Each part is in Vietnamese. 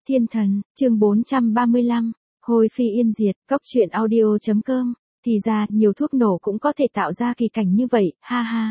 Thiên thần, chương 435, hồi phi yên diệt, cốc truyện audio.com, thì ra nhiều thuốc nổ cũng có thể tạo ra kỳ cảnh như vậy, ha ha.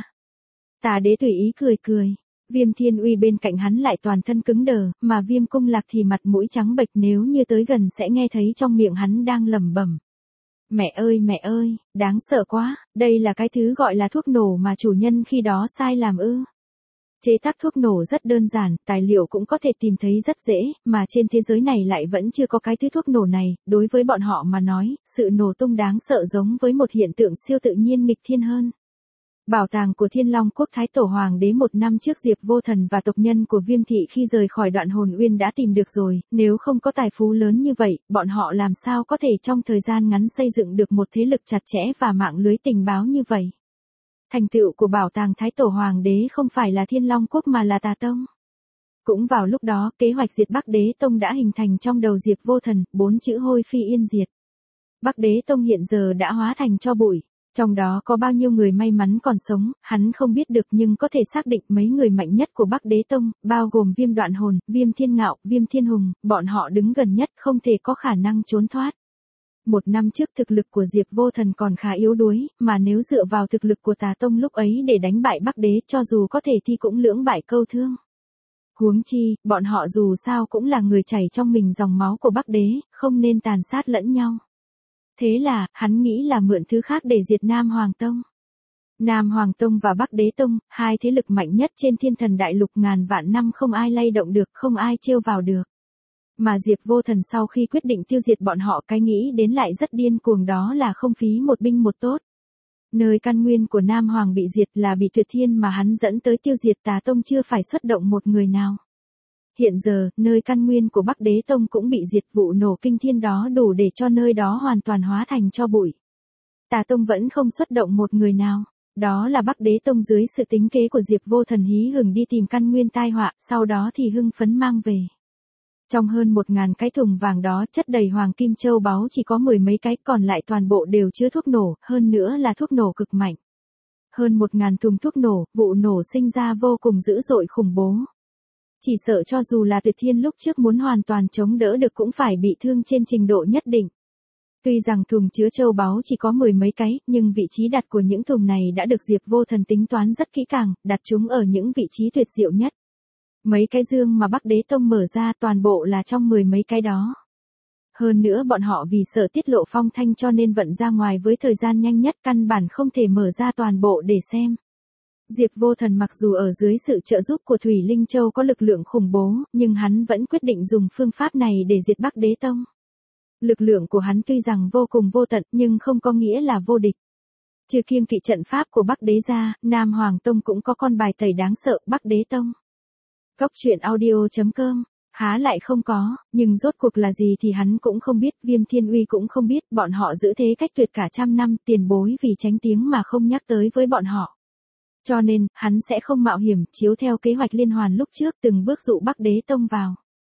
Tà đế tùy ý cười cười, Viêm Thiên Uy bên cạnh hắn lại toàn thân cứng đờ, mà Viêm Cung Lạc thì mặt mũi trắng bệch, nếu như tới gần sẽ nghe thấy trong miệng hắn đang lẩm bẩm. Mẹ ơi, đáng sợ quá, đây là cái thứ gọi là thuốc nổ mà chủ nhân khi đó sai làm ư. Chế tác thuốc nổ rất đơn giản, tài liệu cũng có thể tìm thấy rất dễ, mà trên thế giới này lại vẫn chưa có cái thứ thuốc nổ này, đối với bọn họ mà nói, sự nổ tung đáng sợ giống với một hiện tượng siêu tự nhiên nghịch thiên hơn. Bảo tàng của Thiên Long Quốc Thái Tổ Hoàng đế một năm trước Diệp Vô Thần và tộc nhân của Viêm Thị khi rời khỏi Đoạn Hồn Uyên đã tìm được rồi, nếu không có tài phú lớn như vậy, bọn họ làm sao có thể trong thời gian ngắn xây dựng được một thế lực chặt chẽ và mạng lưới tình báo như vậy. Thành tựu của bảo tàng Thái Tổ Hoàng đế không phải là Thiên Long Quốc mà là Tà Tông. Cũng vào lúc đó, kế hoạch diệt Bắc Đế Tông đã hình thành trong đầu Diệp Vô Thần, 4 chữ hôi phi yên diệt. Bắc Đế Tông hiện giờ đã hóa thành tro bụi. Trong đó có bao nhiêu người may mắn còn sống, hắn không biết được, nhưng có thể xác định mấy người mạnh nhất của Bắc Đế Tông, bao gồm Viêm Đoạn Hồn, Viêm Thiên Ngạo, Viêm Thiên Hùng, bọn họ đứng gần nhất không thể có khả năng trốn thoát. Một năm trước thực lực của Diệp Vô Thần còn khá yếu đuối, mà nếu dựa vào thực lực của Tà Tông lúc ấy để đánh bại Bắc Đế cho dù có thể thì cũng lưỡng bại câu thương. Huống chi, bọn họ dù sao cũng là người chảy trong mình dòng máu của Bắc Đế, không nên tàn sát lẫn nhau. Thế là, hắn nghĩ là mượn thứ khác để diệt Nam Hoàng Tông. Nam Hoàng Tông và Bắc Đế Tông, hai thế lực mạnh nhất trên Thiên Thần Đại Lục, ngàn vạn năm không ai lay động được, không ai trêu vào được. Mà Diệp Vô Thần sau khi quyết định tiêu diệt bọn họ, cái nghĩ đến lại rất điên cuồng, đó là không phí một binh một tốt. Nơi căn nguyên của Nam Hoàng bị diệt là bị Tuyệt Thiên mà hắn dẫn tới tiêu diệt Tà Tông chưa phải xuất động một người nào. Hiện giờ, nơi căn nguyên của Bắc Đế Tông cũng bị diệt, vụ nổ kinh thiên đó đủ để cho nơi đó hoàn toàn hóa thành tro bụi. Tà Tông vẫn không xuất động một người nào. Đó là Bắc Đế Tông dưới sự tính kế của Diệp Vô Thần hí hửng đi tìm căn nguyên tai họa, sau đó thì hưng phấn mang về. Trong hơn 1000 cái thùng vàng đó chất đầy hoàng kim châu báu chỉ có 10 mấy cái, còn lại toàn bộ đều chứa thuốc nổ, hơn nữa là thuốc nổ cực mạnh. Hơn 1000 thùng thuốc nổ, vụ nổ sinh ra vô cùng dữ dội khủng bố. Chỉ sợ cho dù là Tuyệt Thiên lúc trước muốn hoàn toàn chống đỡ được cũng phải bị thương trên trình độ nhất định. Tuy rằng thùng chứa châu báu chỉ có 10 mấy cái, nhưng vị trí đặt của những thùng này đã được Diệp Vô Thần tính toán rất kỹ càng, đặt chúng ở những vị trí tuyệt diệu nhất. Mấy cái dương mà Bắc Đế Tông mở ra toàn bộ là trong 10 mấy cái đó. Hơn nữa bọn họ vì sợ tiết lộ phong thanh cho nên vận ra ngoài với thời gian nhanh nhất, căn bản không thể mở ra toàn bộ để xem. Diệp Vô Thần mặc dù ở dưới sự trợ giúp của Thủy Linh Châu có lực lượng khủng bố, nhưng hắn vẫn quyết định dùng phương pháp này để diệt Bắc Đế Tông. Lực lượng của hắn tuy rằng vô cùng vô tận, nhưng không có nghĩa là vô địch. Trừ kiêng kỵ trận pháp của Bắc Đế ra, Nam Hoàng Tông cũng có con bài tẩy đáng sợ, Bắc Đế Tông. Cốc truyện audio.com, há lại không có, nhưng rốt cuộc là gì thì hắn cũng không biết, Viêm Thiên Uy cũng không biết, bọn họ giữ thế cách tuyệt cả trăm năm, tiền bối vì tránh tiếng mà không nhắc tới với bọn họ. Cho nên, hắn sẽ không mạo hiểm, chiếu theo kế hoạch liên hoàn lúc trước từng bước dụ Bắc Đế Tông vào.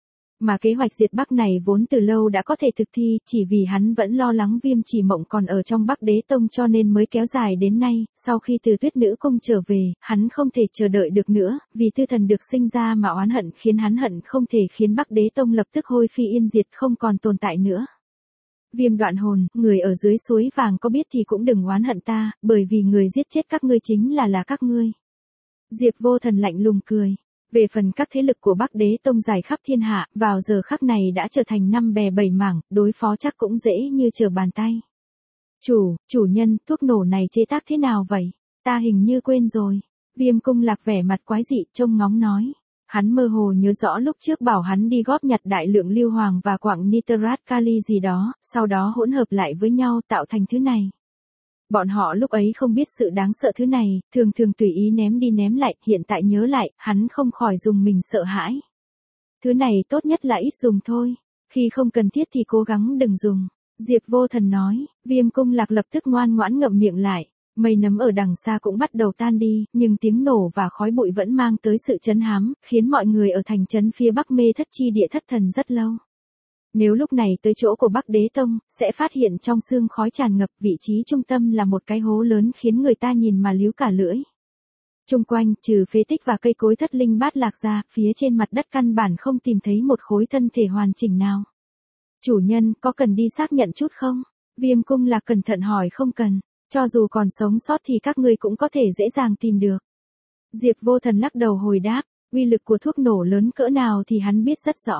Mà kế hoạch diệt Bắc này vốn từ lâu đã có thể thực thi, chỉ vì hắn vẫn lo lắng Viêm Chỉ Mộng còn ở trong Bắc Đế Tông cho nên mới kéo dài đến nay. Sau khi từ Tuyết Nữ Cung trở về, hắn không thể chờ đợi được nữa, vì Tư Thần được sinh ra mà oán hận khiến hắn hận không thể khiến Bắc Đế Tông lập tức hôi phi yên diệt, không còn tồn tại nữa. Viêm Đoạn Hồn, người ở dưới suối vàng có biết thì cũng đừng oán hận ta, bởi vì người giết chết các ngươi chính là các ngươi. Diệp Vô Thần lạnh lùng cười. Về phần các thế lực của Bắc Đế Tông dài khắp thiên hạ, vào giờ khắc này đã trở thành 5 bè 7 mảng, đối phó chắc cũng dễ như trở bàn tay. Chủ nhân, thuốc nổ này chế tác thế nào vậy? Ta hình như quên rồi. Viêm Cung Lạc vẻ mặt quái dị, trông ngóng nói. Hắn mơ hồ nhớ rõ lúc trước bảo hắn đi góp nhặt đại lượng lưu hoàng và quặng nitrat kali gì đó, sau đó hỗn hợp lại với nhau tạo thành thứ này. Bọn họ lúc ấy không biết sự đáng sợ thứ này, thường tùy ý ném đi ném lại, hiện tại nhớ lại, hắn không khỏi dùng mình sợ hãi. Thứ này tốt nhất là ít dùng thôi, khi không cần thiết thì cố gắng đừng dùng. Diệp Vô Thần nói, Viêm Cung Lạc lập tức ngoan ngoãn ngậm miệng lại, mây nấm ở đằng xa cũng bắt đầu tan đi, nhưng tiếng nổ và khói bụi vẫn mang tới sự trấn hám, khiến mọi người ở thành trấn phía Bắc mê thất chi địa thất thần rất lâu. Nếu lúc này tới chỗ của Bắc Đế Tông, sẽ phát hiện trong sương khói tràn ngập, vị trí trung tâm là một cái hố lớn khiến người ta nhìn mà líu cả lưỡi. Chung quanh, trừ phế tích và cây cối thất linh bát lạc ra, phía trên mặt đất căn bản không tìm thấy một khối thân thể hoàn chỉnh nào. Chủ nhân, có cần đi xác nhận chút không? Viêm Cung Lạc cẩn thận hỏi. Không cần, cho dù còn sống sót thì các ngươi cũng có thể dễ dàng tìm được. Diệp Vô Thần lắc đầu hồi đáp, uy lực của thuốc nổ lớn cỡ nào thì hắn biết rất rõ.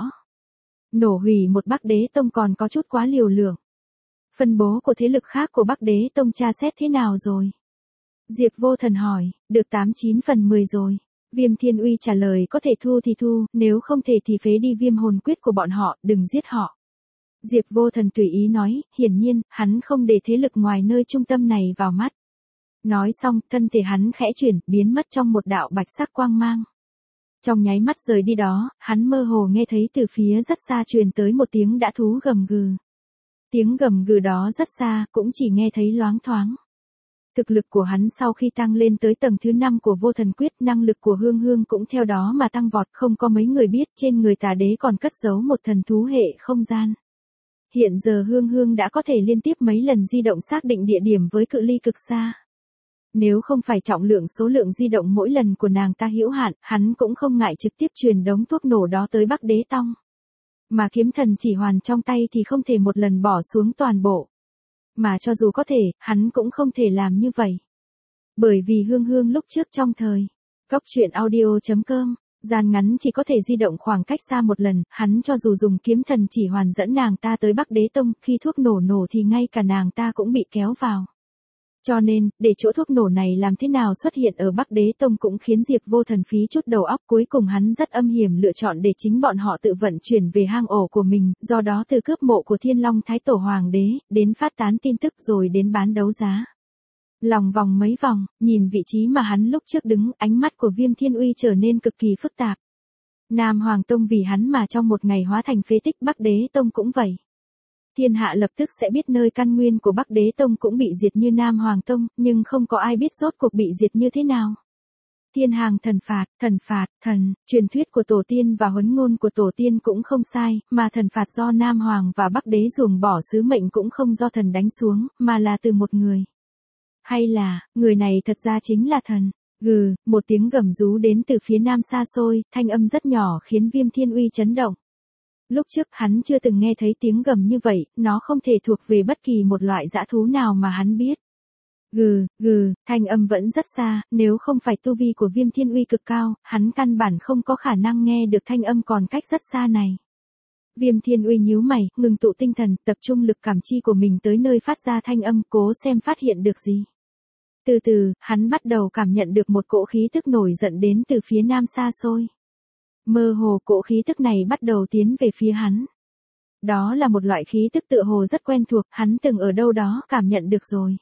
Nổ hủy một Bắc Đế Tông còn có chút quá liều lượng. Phân bố của thế lực khác của Bắc Đế Tông tra xét thế nào rồi? Diệp Vô Thần hỏi. Được 89 phần 10 rồi. Viêm Thiên Uy trả lời. Có thể thu thì thu, nếu không thể thì phế đi viêm hồn quyết của bọn họ, đừng giết họ. Diệp Vô Thần tùy ý nói. Hiển nhiên, hắn không để thế lực ngoài nơi trung tâm này vào mắt. Nói xong, thân thể hắn khẽ chuyển, biến mất trong một đạo bạch sắc quang mang. Trong nháy mắt rời đi đó, hắn mơ hồ nghe thấy từ phía rất xa truyền tới một tiếng dã thú gầm gừ. Tiếng gầm gừ đó rất xa, cũng chỉ nghe thấy loáng thoáng. Thực lực của hắn sau khi tăng lên tới tầng thứ 5 của Vô Thần Quyết, năng lực của Hương Hương cũng theo đó mà tăng vọt, không có mấy người biết trên người Tà Đế còn cất giấu một thần thú hệ không gian. Hiện giờ Hương Hương đã có thể liên tiếp mấy lần di động xác định địa điểm với cự ly cực xa. Nếu không phải trọng lượng số lượng di động mỗi lần của nàng ta hữu hạn, hắn cũng không ngại trực tiếp truyền đống thuốc nổ đó tới Bắc Đế Tông. Mà kiếm thần chỉ hoàn trong tay thì không thể một lần bỏ xuống toàn bộ. Mà cho dù có thể, hắn cũng không thể làm như vậy. Bởi vì Hương Hương lúc trước trong thời Cốc Truyện Audio.com, gian ngắn chỉ có thể di động khoảng cách xa một lần, hắn cho dù dùng kiếm thần chỉ hoàn dẫn nàng ta tới Bắc Đế Tông, khi thuốc nổ thì ngay cả nàng ta cũng bị kéo vào. Cho nên, để chỗ thuốc nổ này làm thế nào xuất hiện ở Bắc Đế Tông cũng khiến Diệp Vô Thần phí chút đầu óc, cuối cùng hắn rất âm hiểm lựa chọn để chính bọn họ tự vận chuyển về hang ổ của mình, do đó từ cướp mộ của Thiên Long Thái Tổ Hoàng đế, đến phát tán tin tức rồi đến bán đấu giá. Lòng vòng mấy vòng, nhìn vị trí mà hắn lúc trước đứng, ánh mắt của Viêm Thiên Uy trở nên cực kỳ phức tạp. Nam Hoàng Tông vì hắn mà trong một ngày hóa thành phế tích, Bắc Đế Tông cũng vậy. Thiên hạ lập tức sẽ biết nơi căn nguyên của Bắc Đế Tông cũng bị diệt như Nam Hoàng Tông, nhưng không có ai biết rốt cuộc bị diệt như thế nào. Thiên hàng thần phạt, truyền thuyết của tổ tiên và huấn ngôn của tổ tiên cũng không sai, mà thần phạt do Nam Hoàng và Bắc Đế ruồng bỏ sứ mệnh cũng không do thần đánh xuống, mà là từ một người. Hay là, người này thật ra chính là thần. Gừ, một tiếng gầm rú đến từ phía nam xa xôi, thanh âm rất nhỏ khiến Viêm Thiên Uy chấn động. Lúc trước hắn chưa từng nghe thấy tiếng gầm như vậy, nó không thể thuộc về bất kỳ một loại dã thú nào mà hắn biết. Gừ, thanh âm vẫn rất xa, nếu không phải tu vi của Viêm Thiên Uy cực cao, hắn căn bản không có khả năng nghe được thanh âm còn cách rất xa này. Viêm Thiên Uy nhíu mày, ngừng tụ tinh thần, tập trung lực cảm chi của mình tới nơi phát ra thanh âm, cố xem phát hiện được gì. Từ từ, hắn bắt đầu cảm nhận được một cỗ khí tức nổi giận đến từ phía nam xa xôi. Mơ hồ cỗ khí tức này bắt đầu tiến về phía hắn. Đó là một loại khí tức tựa hồ rất quen thuộc, hắn từng ở đâu đó cảm nhận được rồi.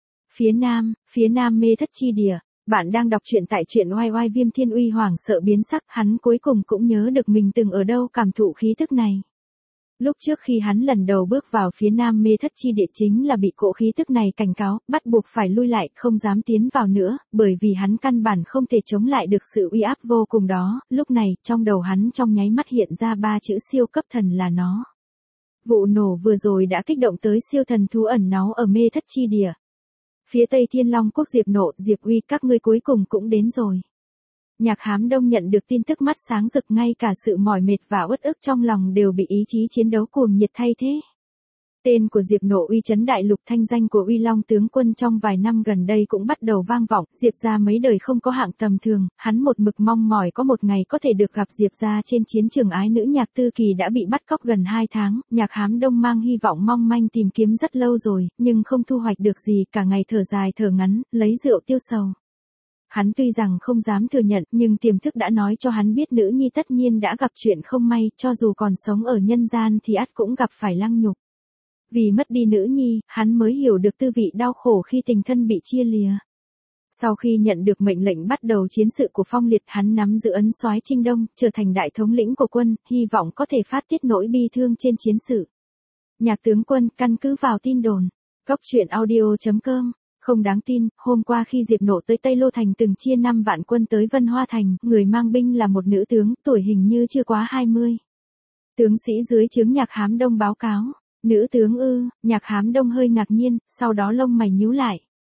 Phía nam mê thất chi địa, bạn đang đọc truyện tại truyện oai oai. Viêm Thiên Uy hoảng sợ biến sắc, hắn cuối cùng cũng nhớ được mình từng ở đâu cảm thụ khí tức này. Lúc trước khi hắn lần đầu bước vào phía nam mê thất chi địa chính là bị cỗ khí tức này cảnh cáo, bắt buộc phải lui lại, không dám tiến vào nữa, bởi vì hắn căn bản không thể chống lại được sự uy áp vô cùng đó. Lúc này, trong đầu hắn trong nháy mắt hiện ra 3 chữ siêu cấp thần là nó. Vụ nổ vừa rồi đã kích động tới siêu thần thú ẩn náu ở mê thất chi địa. Phía Tây Thiên Long Quốc Diệp Nộ, Diệp Uy, các ngươi cuối cùng cũng đến rồi. Nhạc Hám Đông nhận được tin tức mắt sáng rực, ngay cả sự mỏi mệt và uất ức trong lòng đều bị ý chí chiến đấu cuồng nhiệt thay thế. Tên của Diệp Nộ uy chấn đại lục, thanh danh của Uy Long tướng quân trong vài năm gần đây cũng bắt đầu vang vọng. Diệp gia mấy đời không có hạng tầm thường, hắn một mực mong mỏi có một ngày có thể được gặp Diệp gia trên chiến trường. Ái nữ Nhạc Tư Kỳ đã bị bắt cóc gần 2 tháng, Nhạc Hám Đông mang hy vọng mong manh tìm kiếm rất lâu rồi, nhưng không thu hoạch được gì, cả ngày thở dài thở ngắn, lấy rượu tiêu sầu. Hắn tuy rằng không dám thừa nhận, nhưng tiềm thức đã nói cho hắn biết nữ nhi tất nhiên đã gặp chuyện không may, cho dù còn sống ở nhân gian thì ắt cũng gặp phải lăng nhục. Vì mất đi nữ nhi, hắn mới hiểu được tư vị đau khổ khi tình thân bị chia lìa. Sau khi nhận được mệnh lệnh bắt đầu chiến sự của Phong Liệt, hắn nắm giữ ấn soái Trinh Đông, trở thành đại thống lĩnh của quân, hy vọng có thể phát tiết nỗi bi thương trên chiến sự. Nhạc tướng quân, căn cứ vào tin đồn, Cốc Truyện Audio.com, không đáng tin, hôm qua khi Diệp Nộ tới Tây Lô Thành từng chia 5 vạn quân tới Vân Hoa Thành, người mang binh là một nữ tướng, tuổi hình như chưa quá 20. Tướng sĩ dưới trướng Nhạc Hám Đông báo cáo. Nữ tướng ư? Nhạc Hám Đông hơi ngạc nhiên, sau đó lông mày nhíu lại.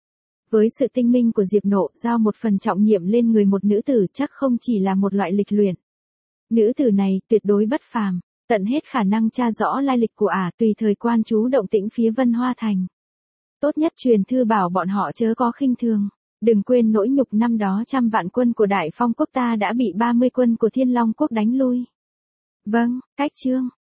Với sự tinh minh của Diệp Nộ, giao một phần trọng nhiệm lên người một nữ tử chắc không chỉ là một loại lịch luyện. Nữ tử này tuyệt đối bất phàm, tận hết khả năng tra rõ lai lịch của ả, tùy thời quan chú động tĩnh phía Vân Hoa Thành. Tốt nhất truyền thư bảo bọn họ chớ có khinh thường. Đừng quên nỗi nhục năm đó 100 vạn quân của Đại Phong quốc ta đã bị 30 quân của Thiên Long quốc đánh lui. Vâng, cách chương.